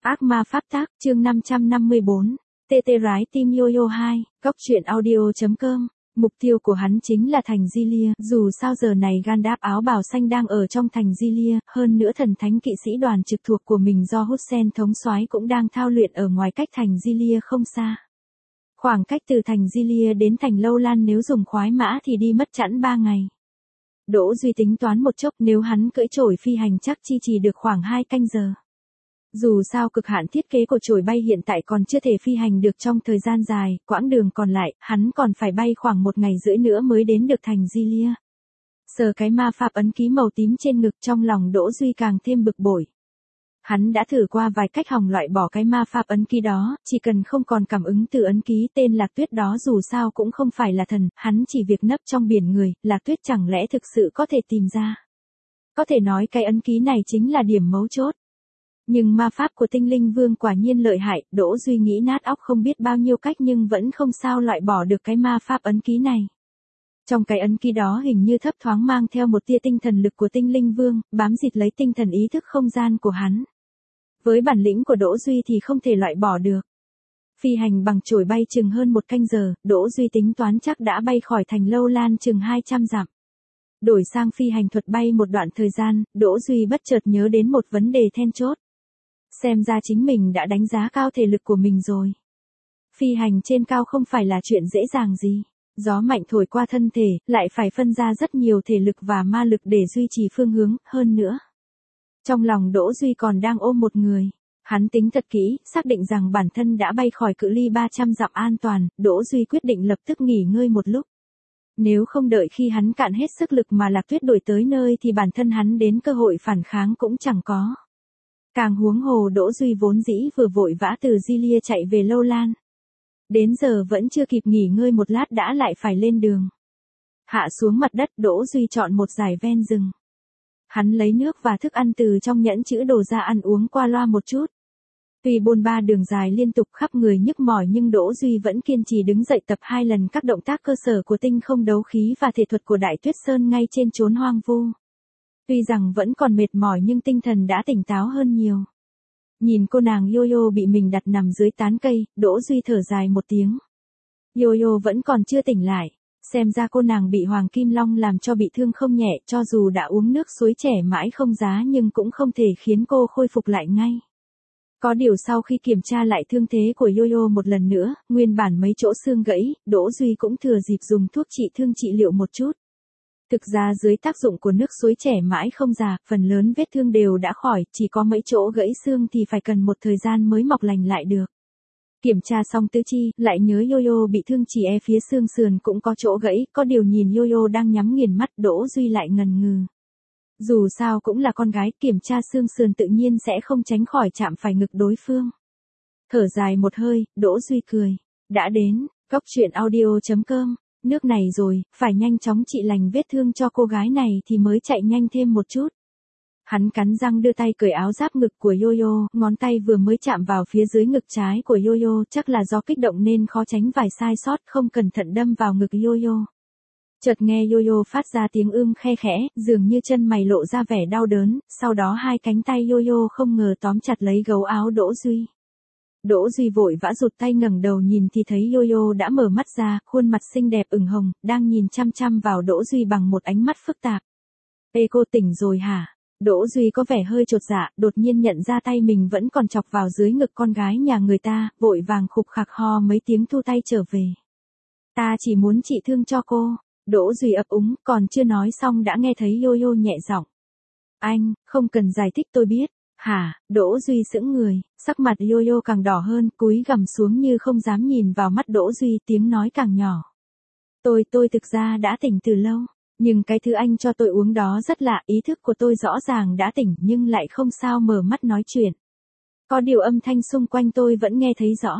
Ác ma pháp tác, chương 554, TT Rái Tim Yo-Yo 2, Cóc truyện audio.com. Mục tiêu của hắn chính là thành Gilead, dù sao giờ này Gandalf áo bào xanh đang ở trong thành Gilead, hơn nữa thần thánh kỵ sĩ đoàn trực thuộc của mình do Hussein thống soái cũng đang thao luyện ở ngoài cách thành Gilead không xa. Khoảng cách từ thành Gilead đến thành Lâu Lan nếu dùng khoái mã thì đi mất chẵn 3 ngày. Đỗ Duy tính toán một chốc, nếu hắn cưỡi chổi phi hành chắc chi trì được khoảng 2 canh giờ. Dù sao cực hạn thiết kế của chổi bay hiện tại còn chưa thể phi hành được trong thời gian dài, quãng đường còn lại, hắn còn phải bay khoảng 1 ngày rưỡi nữa mới đến được thành Gilead. Sờ cái ma pháp ấn ký màu tím trên ngực, trong lòng Đỗ Duy càng thêm bực bội. Hắn đã thử qua vài cách hòng loại bỏ cái ma pháp ấn ký đó, chỉ cần không còn cảm ứng từ ấn ký tên Lạc Tuyết đó dù sao cũng không phải là thần, hắn chỉ việc nấp trong biển người, Lạc Tuyết chẳng lẽ thực sự có thể tìm ra. Có thể nói cái ấn ký này chính là điểm mấu chốt. Nhưng ma pháp của tinh linh vương quả nhiên lợi hại, Đỗ Duy nghĩ nát óc không biết bao nhiêu cách nhưng vẫn không sao loại bỏ được cái ma pháp ấn ký này. Trong cái ấn ký đó hình như thấp thoáng mang theo một tia tinh thần lực của tinh linh vương, bám dịt lấy tinh thần ý thức không gian của hắn. Với bản lĩnh của Đỗ Duy thì không thể loại bỏ được. Phi hành bằng chổi bay chừng hơn 1 canh giờ, Đỗ Duy tính toán chắc đã bay khỏi thành Lâu Lan chừng 200 dặm. Đổi sang phi hành thuật bay một đoạn thời gian, Đỗ Duy bất chợt nhớ đến một vấn đề then chốt. Xem ra chính mình đã đánh giá cao thể lực của mình rồi. Phi hành trên cao không phải là chuyện dễ dàng gì. Gió mạnh thổi qua thân thể, lại phải phân ra rất nhiều thể lực và ma lực để duy trì phương hướng, hơn nữa. Trong lòng Đỗ Duy còn đang ôm một người. Hắn tính thật kỹ, xác định rằng bản thân đã bay khỏi cự ly 300 dặm an toàn, Đỗ Duy quyết định lập tức nghỉ ngơi một lúc. Nếu không đợi khi hắn cạn hết sức lực mà Lạc Tuyết đuổi tới nơi thì bản thân hắn đến cơ hội phản kháng cũng chẳng có. Càng huống hồ Đỗ Duy vốn dĩ vừa vội vã từ Gilead chạy về Lâu Lan. Đến giờ vẫn chưa kịp nghỉ ngơi một lát đã lại phải lên đường. Hạ xuống mặt đất, Đỗ Duy chọn một dải ven rừng. Hắn lấy nước và thức ăn từ trong nhẫn chữ đồ ra ăn uống qua loa một chút. Tuy bôn ba đường dài liên tục khắp người nhức mỏi nhưng Đỗ Duy vẫn kiên trì đứng dậy tập 2 lần các động tác cơ sở của tinh không đấu khí và thể thuật của Đại Tuyết Sơn ngay trên chốn hoang vu. Tuy rằng vẫn còn mệt mỏi nhưng tinh thần đã tỉnh táo hơn nhiều. Nhìn cô nàng Yo-Yo bị mình đặt nằm dưới tán cây, Đỗ Duy thở dài một tiếng. Yo-Yo vẫn còn chưa tỉnh lại. Xem ra cô nàng bị Hoàng Kim Long làm cho bị thương không nhẹ, cho dù đã uống nước suối trẻ mãi không giá nhưng cũng không thể khiến cô khôi phục lại ngay. Có điều sau khi kiểm tra lại thương thế của Yo-Yo một lần nữa, nguyên bản mấy chỗ xương gãy, Đỗ Duy cũng thừa dịp dùng thuốc trị thương trị liệu một chút. Thực ra dưới tác dụng của nước suối trẻ mãi không già, phần lớn vết thương đều đã khỏi, chỉ có mấy chỗ gãy xương thì phải cần một thời gian mới mọc lành lại được. Kiểm tra xong tứ chi, lại nhớ Yo-Yo bị thương chỉ phía xương sườn cũng có chỗ gãy, có điều nhìn Yo-Yo đang nhắm nghiền mắt, Đỗ Duy lại ngần ngừ. Dù sao cũng là con gái, kiểm tra xương sườn tự nhiên sẽ không tránh khỏi chạm phải ngực đối phương. Thở dài một hơi, Đỗ Duy cười. Đã đến, Cóc truyện audio.com. Nước này rồi, phải nhanh chóng trị lành vết thương cho cô gái này thì mới chạy nhanh thêm một chút. Hắn cắn răng đưa tay cởi áo giáp ngực của Yo-Yo, ngón tay vừa mới chạm vào phía dưới ngực trái của Yo-Yo, chắc là do kích động nên khó tránh vài sai sót, không cẩn thận đâm vào ngực Yo-Yo. Chợt nghe Yo-Yo phát ra tiếng khe khẽ, dường như chân mày lộ ra vẻ đau đớn, sau đó hai cánh tay Yo-Yo không ngờ tóm chặt lấy gấu áo Đỗ Duy. Đỗ Duy vội vã rụt tay ngẩng đầu nhìn thì thấy Yo-Yo đã mở mắt ra, khuôn mặt xinh đẹp ửng hồng, đang nhìn chăm chăm vào Đỗ Duy bằng một ánh mắt phức tạp. Ê cô tỉnh rồi hả? Đỗ Duy có vẻ hơi chột dạ, đột nhiên nhận ra tay mình vẫn còn chọc vào dưới ngực con gái nhà người ta, vội vàng khục khặc ho mấy tiếng thu tay trở về. Ta chỉ muốn trị thương cho cô. Đỗ Duy ấp úng, còn chưa nói xong đã nghe thấy Yo-Yo nhẹ giọng. Anh, không cần giải thích tôi biết. Hả? Đỗ Duy sững người, sắc mặt Yo-Yo càng đỏ hơn, cúi gằm xuống như không dám nhìn vào mắt Đỗ Duy, tiếng nói càng nhỏ. Tôi thực ra đã tỉnh từ lâu, nhưng cái thứ anh cho tôi uống đó rất lạ, ý thức của tôi rõ ràng đã tỉnh nhưng lại không sao mở mắt nói chuyện. Có điều âm thanh xung quanh tôi vẫn nghe thấy rõ.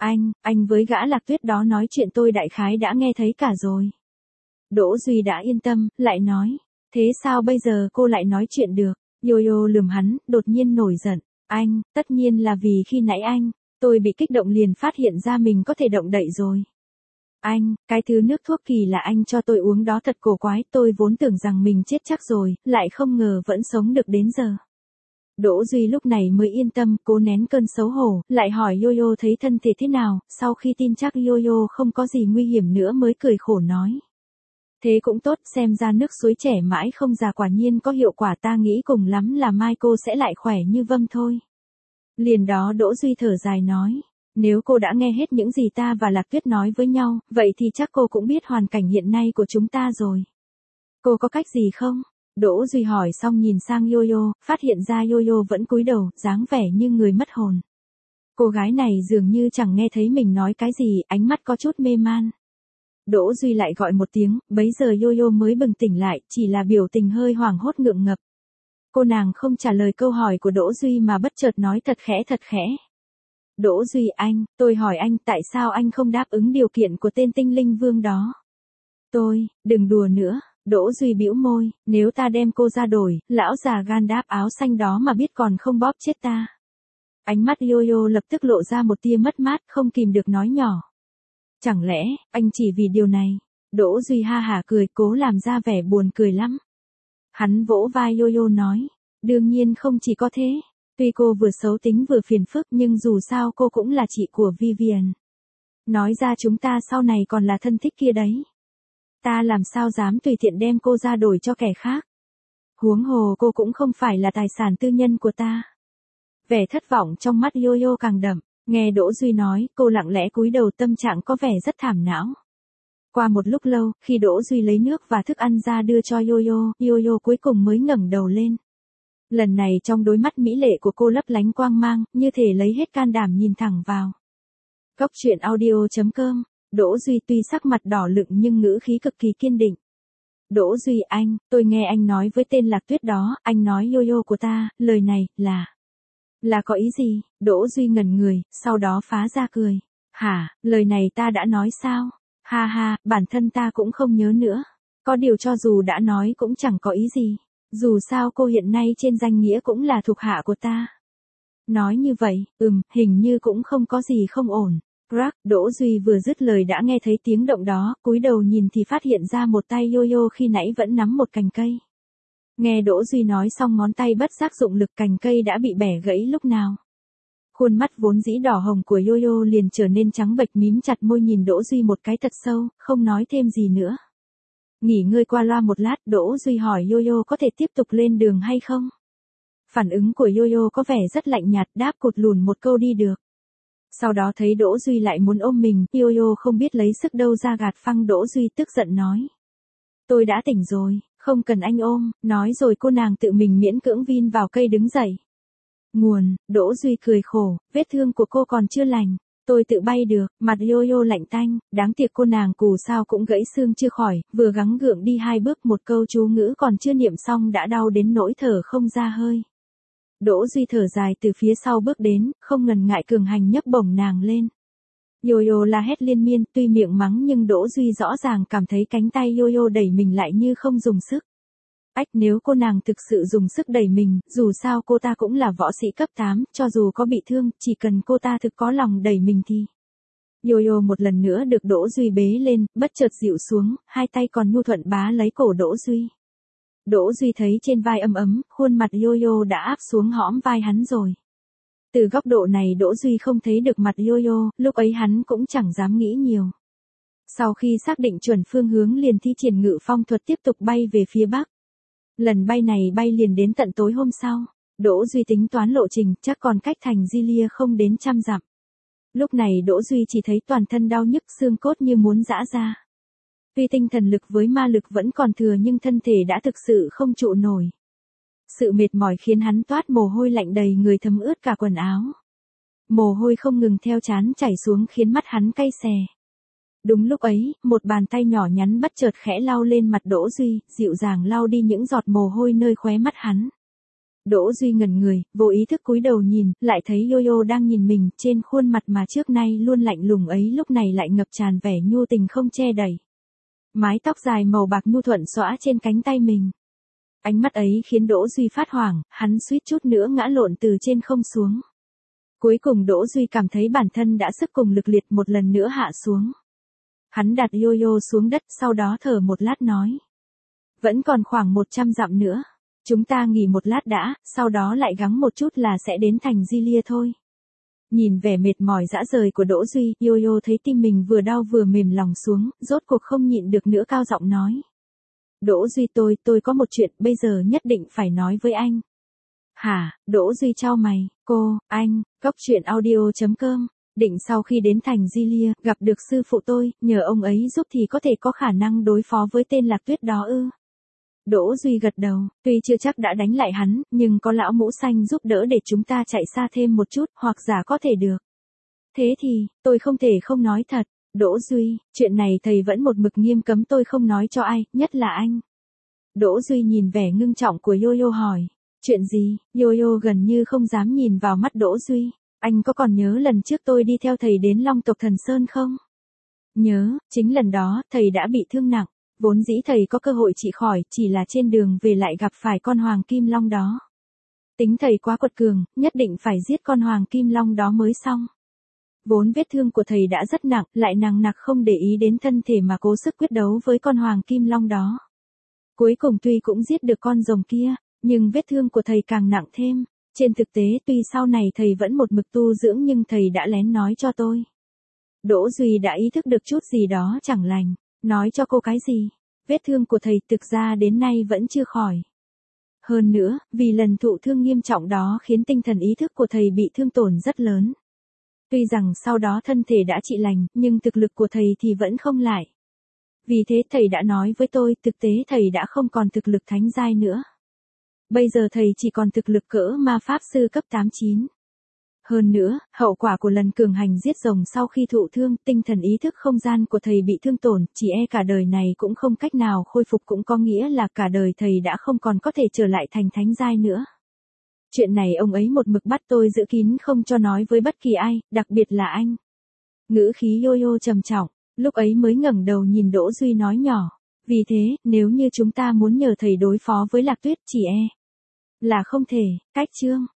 Anh với gã Lạc Tuyết đó nói chuyện tôi đại khái đã nghe thấy cả rồi. Đỗ Duy đã yên tâm, lại nói, thế sao bây giờ cô lại nói chuyện được? Yo-Yo lườm hắn, đột nhiên nổi giận. Tất nhiên là vì khi nãy tôi bị kích động liền phát hiện ra mình có thể động đậy rồi. Cái thứ nước thuốc kỳ là anh cho tôi uống đó thật cổ quái, tôi vốn tưởng rằng mình chết chắc rồi, lại không ngờ vẫn sống được đến giờ. Đỗ Duy lúc này mới yên tâm, cố nén cơn xấu hổ, lại hỏi Yo-Yo thấy thân thể thế nào, sau khi tin chắc Yo-Yo không có gì nguy hiểm nữa mới cười khổ nói. Thế cũng tốt, xem ra nước suối trẻ mãi không già quả nhiên có hiệu quả, ta nghĩ cùng lắm là mai cô sẽ lại khỏe như vâm thôi. Liền đó Đỗ Duy thở dài nói, nếu cô đã nghe hết những gì ta và Lạc Tuyết nói với nhau, vậy thì chắc cô cũng biết hoàn cảnh hiện nay của chúng ta rồi. Cô có cách gì không? Đỗ Duy hỏi xong nhìn sang Yo-Yo, phát hiện ra Yo-Yo vẫn cúi đầu, dáng vẻ như người mất hồn. Cô gái này dường như chẳng nghe thấy mình nói cái gì, ánh mắt có chút mê man. Đỗ Duy lại gọi một tiếng, bấy giờ Yo-Yo mới bừng tỉnh lại, chỉ là biểu tình hơi hoảng hốt ngượng ngập. Cô nàng không trả lời câu hỏi của Đỗ Duy mà bất chợt nói thật khẽ. Đỗ Duy anh, tôi hỏi anh tại sao anh không đáp ứng điều kiện của tên tinh linh vương đó? Đừng đùa nữa. Đỗ Duy bĩu môi, nếu ta đem cô ra đổi, lão già gan đáp áo xanh đó mà biết còn không bóp chết ta. Ánh mắt Yo-Yo lập tức lộ ra một tia mất mát, không kìm được nói nhỏ. Chẳng lẽ, anh chỉ vì điều này? Đỗ Duy ha hả cười, cố làm ra vẻ buồn cười lắm. Hắn vỗ vai Yo-Yo nói, đương nhiên không chỉ có thế. Tuy cô vừa xấu tính vừa phiền phức nhưng dù sao cô cũng là chị của Vivian. Nói ra chúng ta sau này còn là thân thích kia đấy. Ta làm sao dám tùy tiện đem cô ra đổi cho kẻ khác. Huống hồ cô cũng không phải là tài sản tư nhân của ta. Vẻ thất vọng trong mắt Yo-Yo càng đậm, nghe Đỗ Duy nói, cô lặng lẽ cúi đầu, tâm trạng có vẻ rất thảm não. Qua một lúc lâu, khi Đỗ Duy lấy nước và thức ăn ra đưa cho Yo-Yo, Yo-Yo cuối cùng mới ngẩng đầu lên. Lần này trong đôi mắt mỹ lệ của cô lấp lánh quang mang, như thể lấy hết can đảm nhìn thẳng vào. Cốc truyện audio.com. Đỗ Duy tuy sắc mặt đỏ lựng nhưng ngữ khí cực kỳ kiên định. Đỗ Duy anh, tôi nghe anh nói với tên Lạc Tuyết đó, anh nói Yo-Yo của ta, lời này, là có ý gì? Đỗ Duy ngẩn người, sau đó phá ra cười. Hả, lời này ta đã nói sao? Ha ha, bản thân ta cũng không nhớ nữa. Có điều cho dù đã nói cũng chẳng có ý gì. Dù sao cô hiện nay trên danh nghĩa cũng là thuộc hạ của ta. Nói như vậy, hình như cũng không có gì không ổn. Crack, Đỗ Duy vừa dứt lời đã nghe thấy tiếng động đó, cúi đầu nhìn thì phát hiện ra một tay Yo-Yo khi nãy vẫn nắm một cành cây. Nghe Đỗ Duy nói xong ngón tay bất giác dụng lực, cành cây đã bị bẻ gãy lúc nào. Khuôn mắt vốn dĩ đỏ hồng của Yo-Yo liền trở nên trắng bệch, mím chặt môi nhìn Đỗ Duy một cái thật sâu, không nói thêm gì nữa. Nghỉ ngơi qua loa một lát, Đỗ Duy hỏi Yo-Yo có thể tiếp tục lên đường hay không? Phản ứng của Yo-Yo có vẻ rất lạnh nhạt, đáp cụt lùn một câu đi được. Sau đó thấy Đỗ Duy lại muốn ôm mình, Yo-Yo không biết lấy sức đâu ra gạt phăng Đỗ Duy, tức giận nói. Tôi đã tỉnh rồi, không cần anh ôm, nói rồi cô nàng tự mình miễn cưỡng vin vào cây đứng dậy. Đỗ Duy cười khổ, vết thương của cô còn chưa lành, tôi tự bay được, mặt Yo-Yo lạnh tanh, đáng tiếc cô nàng cù sao cũng gãy xương chưa khỏi, vừa gắng gượng đi 2 bước một câu chú ngữ còn chưa niệm xong đã đau đến nỗi thở không ra hơi. Đỗ Duy thở dài từ phía sau bước đến, không ngần ngại cường hành nhấc bổng nàng lên. Yo-Yo la hét liên miên, tuy miệng mắng nhưng Đỗ Duy rõ ràng cảm thấy cánh tay Yo-Yo đẩy mình lại như không dùng sức. Nếu cô nàng thực sự dùng sức đẩy mình, dù sao cô ta cũng là võ sĩ cấp 8, cho dù có bị thương, chỉ cần cô ta thực có lòng đẩy mình thì. Yo-Yo một lần nữa được Đỗ Duy bế lên, bất chợt dịu xuống, hai tay còn nhu thuận bá lấy cổ Đỗ Duy. Đỗ Duy thấy trên vai ấm ấm, khuôn mặt Yo-Yo đã áp xuống hõm vai hắn rồi. Từ góc độ này Đỗ Duy không thấy được mặt Yo-Yo, lúc ấy hắn cũng chẳng dám nghĩ nhiều. Sau khi xác định chuẩn phương hướng liền thi triển ngự phong thuật tiếp tục bay về phía bắc. Lần bay này bay liền đến tận tối hôm sau. Đỗ Duy tính toán lộ trình, chắc còn cách thành Gilia không đến 100 dặm. Lúc này Đỗ Duy chỉ thấy toàn thân đau nhức, xương cốt như muốn giã ra. Tuy tinh thần lực với ma lực vẫn còn thừa nhưng thân thể đã thực sự không trụ nổi. Sự mệt mỏi khiến hắn toát mồ hôi lạnh đầy người, thấm ướt cả quần áo. Mồ hôi không ngừng theo trán chảy xuống khiến mắt hắn cay xè. Đúng lúc ấy, một bàn tay nhỏ nhắn bất chợt khẽ lau lên mặt Đỗ Duy, dịu dàng lau đi những giọt mồ hôi nơi khóe mắt hắn. Đỗ Duy ngẩn người, vô ý thức cúi đầu nhìn, lại thấy Yo-Yo đang nhìn mình, trên khuôn mặt mà trước nay luôn lạnh lùng ấy lúc này lại ngập tràn vẻ nhu tình không che đậy. Mái tóc dài màu bạc nhu thuận xõa trên cánh tay mình. Ánh mắt ấy khiến Đỗ Duy phát hoảng, hắn suýt chút nữa ngã lộn từ trên không xuống. Cuối cùng Đỗ Duy cảm thấy bản thân đã sức cùng lực liệt, một lần nữa hạ xuống. Hắn đặt Yo-Yo xuống đất, sau đó thở một lát nói. Vẫn còn khoảng 100 dặm nữa. Chúng ta nghỉ một lát đã, sau đó lại gắng một chút là sẽ đến thành Gilia thôi. Nhìn vẻ mệt mỏi dã rời của Đỗ Duy, Yo-yo thấy tim mình vừa đau vừa mềm lòng xuống, rốt cuộc không nhịn được nữa cao giọng nói. Đỗ Duy tôi có một chuyện bây giờ nhất định phải nói với anh. Hả? Đỗ Duy chau mày, anh, Cóc truyện audio.com, định sau khi đến thành Gilia, gặp được sư phụ tôi, nhờ ông ấy giúp thì có thể có khả năng đối phó với tên Lạc Tuyết đó ư? Đỗ Duy gật đầu, tuy chưa chắc đã đánh lại hắn, nhưng có lão mũ xanh giúp đỡ để chúng ta chạy xa thêm một chút, hoặc giả có thể được. Thế thì, tôi không thể không nói thật. Đỗ Duy, chuyện này thầy vẫn một mực nghiêm cấm tôi không nói cho ai, nhất là anh. Đỗ Duy nhìn vẻ ngưng trọng của Yo-yo hỏi. Chuyện gì? Yo-yo gần như không dám nhìn vào mắt Đỗ Duy. Anh có còn nhớ lần trước tôi đi theo thầy đến Long tộc Thần Sơn không? Nhớ, chính lần đó, thầy đã bị thương nặng. Vốn dĩ thầy có cơ hội trị khỏi, chỉ là trên đường về lại gặp phải con Hoàng Kim Long đó. Tính thầy quá quật cường, nhất định phải giết con Hoàng Kim Long đó mới xong. Vốn vết thương của thầy đã rất nặng, lại nặng nặc không để ý đến thân thể mà cố sức quyết đấu với con Hoàng Kim Long đó. Cuối cùng tuy cũng giết được con rồng kia, nhưng vết thương của thầy càng nặng thêm. Trên thực tế tuy sau này thầy vẫn một mực tu dưỡng nhưng thầy đã lén nói cho tôi. Đỗ Duy đã ý thức được chút gì đó chẳng lành. Nói cho cô cái gì? Vết thương của thầy thực ra đến nay vẫn chưa khỏi. Hơn nữa, vì lần thụ thương nghiêm trọng đó khiến tinh thần ý thức của thầy bị thương tổn rất lớn. Tuy rằng sau đó thân thể đã trị lành, nhưng thực lực của thầy thì vẫn không lại. Vì thế thầy đã nói với tôi, thực tế thầy đã không còn thực lực thánh giai nữa. Bây giờ thầy chỉ còn thực lực cỡ ma pháp sư cấp 8-9. Hơn nữa, hậu quả của lần cường hành giết rồng sau khi thụ thương, tinh thần ý thức không gian của thầy bị thương tổn, chỉ e cả đời này cũng không cách nào khôi phục, cũng có nghĩa là cả đời thầy đã không còn có thể trở lại thành thánh giai nữa. Chuyện này ông ấy một mực bắt tôi giữ kín không cho nói với bất kỳ ai, đặc biệt là anh. Ngữ khí Yo-yo trầm trọng, lúc ấy mới ngẩng đầu nhìn Đỗ Duy nói nhỏ. Vì thế, nếu như chúng ta muốn nhờ thầy đối phó với Lạc Tuyết, chỉ e là không thể. Cách chương